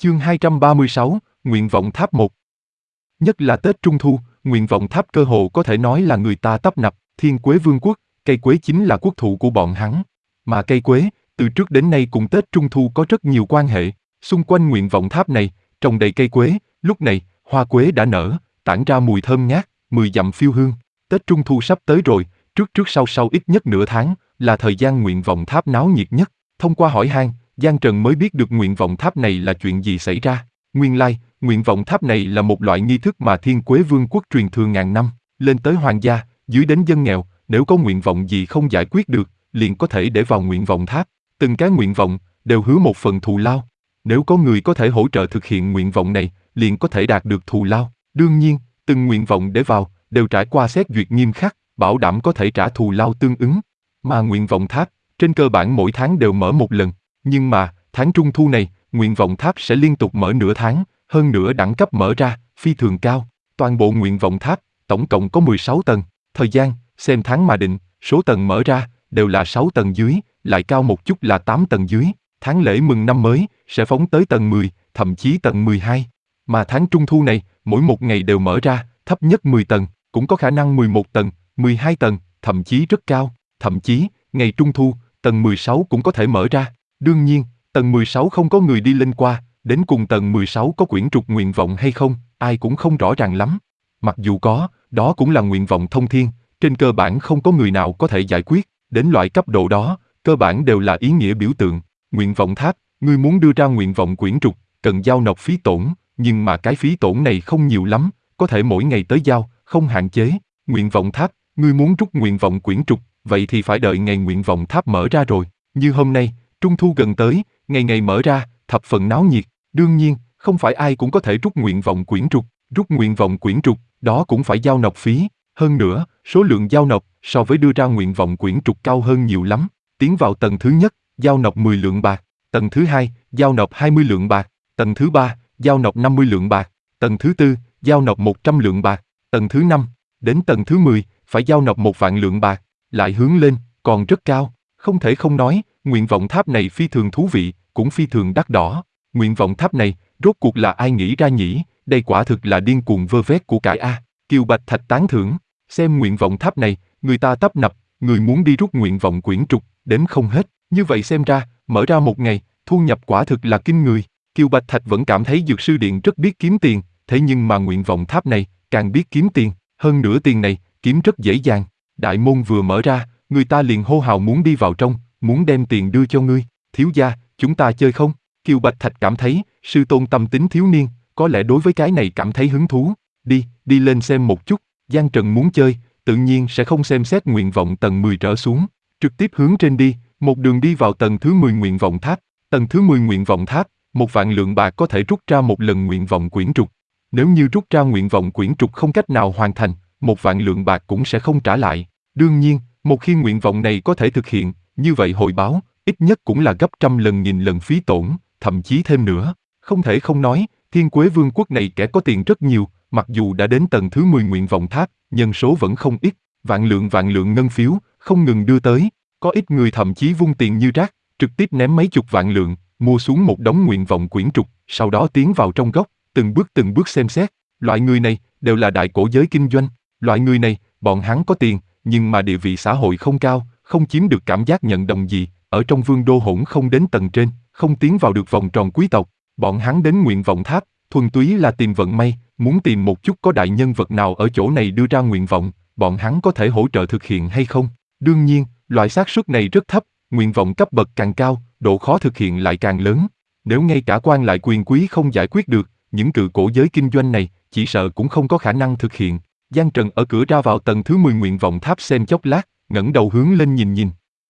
Chương 236, Nguyện vọng tháp 1. Nhất là Tết Trung Thu, nguyện vọng tháp cơ hồ có thể nói là người ta tấp nập. Thiên Quế Vương quốc, cây quế chính là quốc thụ của bọn hắn. Mà cây quế, từ trước đến nay cùng Tết Trung Thu có rất nhiều quan hệ. Xung quanh nguyện vọng tháp này, trồng đầy cây quế, lúc này, hoa quế đã nở, tản ra mùi thơm ngát, 10 dặm phiêu hương. Tết Trung Thu sắp tới rồi, trước sau ít nhất nửa tháng, là thời gian nguyện vọng tháp náo nhiệt nhất. Thông qua hỏi han, Giang Trần mới biết được nguyện vọng tháp này là chuyện gì xảy ra. Nguyên lai, nguyện vọng tháp này là một loại nghi thức mà Thiên Quế Vương quốc truyền thừa ngàn năm, lên tới hoàng gia, dưới đến dân nghèo, nếu có nguyện vọng gì không giải quyết được, liền có thể để vào nguyện vọng tháp. Từng cái nguyện vọng đều hứa một phần thù lao. Nếu có người có thể hỗ trợ thực hiện nguyện vọng này, liền có thể đạt được thù lao. Đương nhiên, từng nguyện vọng để vào đều trải qua xét duyệt nghiêm khắc, bảo đảm có thể trả thù lao tương ứng. Mà nguyện vọng tháp, trên cơ bản mỗi tháng đều mở một lần. Nhưng mà, tháng Trung Thu này, nguyện vọng tháp sẽ liên tục mở nửa tháng, hơn nữa đẳng cấp mở ra, phi thường cao. Toàn bộ nguyện vọng tháp, tổng cộng có 16 tầng. Thời gian, xem tháng mà định, số tầng mở ra, đều là 6 tầng dưới, lại cao một chút là 8 tầng dưới. Tháng lễ mừng năm mới, sẽ phóng tới tầng 10, thậm chí tầng 12. Mà tháng Trung Thu này, mỗi một ngày đều mở ra, thấp nhất 10 tầng, cũng có khả năng 11 tầng, 12 tầng, thậm chí rất cao. Thậm chí, ngày Trung Thu, tầng 16 cũng có thể mở ra. Đương nhiên, tầng 16 không có người đi lên qua, đến cùng tầng 16 có quyển trục nguyện vọng hay không, ai cũng không rõ ràng lắm. Mặc dù có, đó cũng là nguyện vọng thông thiên, trên cơ bản không có người nào có thể giải quyết, đến loại cấp độ đó, cơ bản đều là ý nghĩa biểu tượng. Nguyện vọng tháp, ngươi muốn đưa ra nguyện vọng quyển trục, cần giao nộp phí tổn, nhưng mà cái phí tổn này không nhiều lắm, có thể mỗi ngày tới giao, không hạn chế. Nguyện vọng tháp, ngươi muốn rút nguyện vọng quyển trục, vậy thì phải đợi ngày nguyện vọng tháp mở ra rồi. Như hôm nay, Trung Thu gần tới, ngày ngày mở ra, thập phần náo nhiệt. Đương nhiên, không phải ai cũng có thể rút nguyện vọng quyển trục. Rút nguyện vọng quyển trục, đó cũng phải giao nộp phí. Hơn nữa, số lượng giao nộp so với đưa ra nguyện vọng quyển trục cao hơn nhiều lắm. Tiến vào tầng thứ nhất, giao nộp 10 lượng bạc. Tầng thứ hai, giao nộp 20 lượng bạc. Tầng thứ ba, giao nộp 50 lượng bạc. Tầng thứ tư, giao nộp 100 lượng bạc. Tầng thứ năm, đến tầng thứ 10, phải giao nộp 1 vạn lượng bạc. Lại hướng lên, còn rất cao. Không thể không nói, nguyện vọng tháp này phi thường thú vị, cũng phi thường đắt đỏ. Nguyện vọng tháp này, rốt cuộc là ai nghĩ ra nhỉ? Đây quả thực là điên cuồng vơ vét của cải a. Kiều Bạch Thạch tán thưởng, xem nguyện vọng tháp này, người ta tấp nập, người muốn đi rút nguyện vọng quyển trục, đếm không hết. Như vậy xem ra, mở ra một ngày, thu nhập quả thực là kinh người. Kiều Bạch Thạch vẫn cảm thấy Dược Sư Điện rất biết kiếm tiền, thế nhưng mà nguyện vọng tháp này, càng biết kiếm tiền, hơn nữa tiền này, kiếm rất dễ dàng. Đại môn vừa mở ra, người ta liền hô hào muốn đi vào trong, muốn đem tiền đưa cho ngươi. Thiếu gia, chúng ta chơi không? Kiều Bạch Thạch cảm thấy, sư tôn tâm tính thiếu niên, có lẽ đối với cái này cảm thấy hứng thú. Đi lên xem một chút. Giang Trần muốn chơi, tự nhiên sẽ không xem xét nguyện vọng tầng 10 trở xuống, trực tiếp hướng trên đi, một đường đi vào tầng thứ 10 nguyện vọng tháp. Tầng thứ 10 nguyện vọng tháp, 1 vạn lượng bạc có thể rút ra một lần nguyện vọng quyển trục. Nếu như rút ra nguyện vọng quyển trục không cách nào hoàn thành, 1 vạn lượng bạc cũng sẽ không trả lại. Đương nhiên, một khi nguyện vọng này có thể thực hiện, như vậy hồi báo, ít nhất cũng là gấp trăm lần nghìn lần phí tổn, thậm chí thêm nữa. Không thể không nói, Thiên Quế Vương quốc này kẻ có tiền rất nhiều, mặc dù đã đến tầng thứ 10 nguyện vọng tháp, nhân số vẫn không ít, vạn lượng ngân phiếu, không ngừng đưa tới. Có ít người thậm chí vung tiền như rác, trực tiếp ném mấy chục vạn lượng, mua xuống một đống nguyện vọng quyển trục, sau đó tiến vào trong góc, từng bước xem xét. Loại người này, đều là đại cổ giới kinh doanh. Loại người này, bọn hắn có tiền, nhưng mà địa vị xã hội không cao, không chiếm được cảm giác nhận đồng gì, ở trong vương đô hỗn không đến tầng trên, không tiến vào được vòng tròn quý tộc. Bọn hắn đến nguyện vọng tháp, thuần túy là tìm vận may, muốn tìm một chút có đại nhân vật nào ở chỗ này đưa ra nguyện vọng, bọn hắn có thể hỗ trợ thực hiện hay không. Đương nhiên, loại xác suất này rất thấp, nguyện vọng cấp bậc càng cao, độ khó thực hiện lại càng lớn. Nếu ngay cả quan lại quyền quý không giải quyết được, những cự cổ giới kinh doanh này, chỉ sợ cũng không có khả năng thực hiện. Giang Trần ở cửa ra vào tầng thứ 10 nguyện vọng tháp xem chốc lát, ngẩng đầu hướng lên nhìn.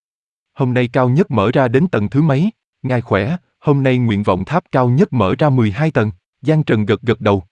Hôm nay cao nhất mở ra đến tầng thứ mấy? Ngài khỏe, hôm nay nguyện vọng tháp cao nhất mở ra 12 tầng. Giang Trần gật đầu.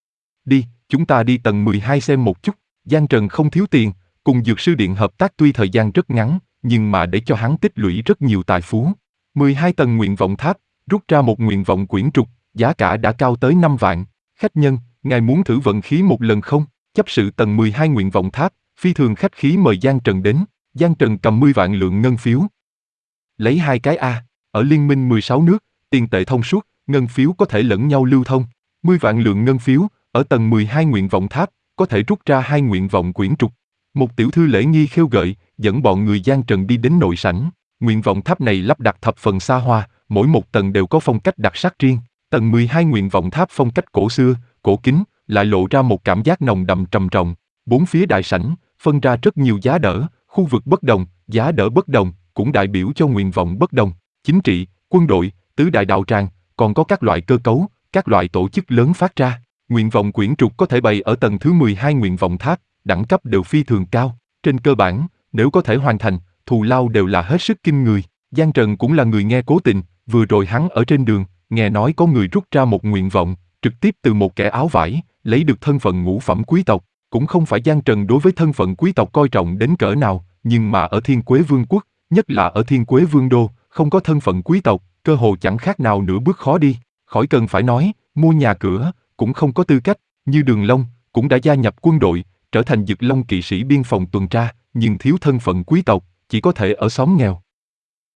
Đi, chúng ta đi tầng 12 xem một chút. Giang Trần không thiếu tiền, cùng Dược Sư Điện hợp tác tuy thời gian rất ngắn, nhưng mà để cho hắn tích lũy rất nhiều tài phú. 12 tầng nguyện vọng tháp, rút ra một nguyện vọng quyển trục, giá cả đã cao tới 5 vạn. Khách nhân, ngài muốn thử vận khí một lần không? Chấp sự tầng 12 nguyện vọng tháp, phi thường khách khí mời Giang Trần đến. Giang Trần cầm 10 vạn lượng ngân phiếu. Lấy 2 cái A, ở liên minh 16 nước, tiền tệ thông suốt, ngân phiếu có thể lẫn nhau lưu thông. 10 vạn lượng ngân phiếu, ở tầng 12 nguyện vọng tháp, có thể rút ra 2 nguyện vọng quyển trục. Một tiểu thư lễ nghi khêu gợi, dẫn bọn người Giang Trần đi đến nội sảnh. Nguyện vọng tháp này lắp đặt thập phần xa hoa, mỗi một tầng đều có phong cách đặc sắc riêng. Tầng 12 nguyện vọng tháp phong cách cổ xưa, cổ kính, lại lộ ra một cảm giác nồng đậm trầm trọng. Bốn phía đại sảnh, phân ra rất nhiều giá đỡ, khu vực bất đồng, giá đỡ bất đồng, cũng đại biểu cho nguyện vọng bất đồng. Chính trị, quân đội, tứ đại đạo tràng, còn có các loại cơ cấu, các loại tổ chức lớn phát ra. Nguyện vọng quyển trục có thể bày ở tầng thứ 12 nguyện vọng tháp, đẳng cấp đều phi thường cao. Trên cơ bản, nếu có thể hoàn thành, thù lao đều là hết sức kinh người. Giang Trần cũng là người nghe cố tình, vừa rồi hắn ở trên đường, nghe nói có người rút ra một nguyện vọng, trực tiếp từ một kẻ áo vải, lấy được thân phận ngũ phẩm quý tộc. Cũng không phải Giang Trần đối với thân phận quý tộc coi trọng đến cỡ nào, nhưng mà ở Thiên Quế Vương quốc, nhất là ở Thiên Quế Vương đô, không có thân phận quý tộc, cơ hồ chẳng khác nào nửa bước khó đi. Khỏi cần phải nói, mua nhà cửa, cũng không có tư cách, như Đường Long, cũng đã gia nhập quân đội, trở thành Dực Long kỵ sĩ biên phòng tuần tra, nhưng thiếu thân phận quý tộc, chỉ có thể ở xóm nghèo.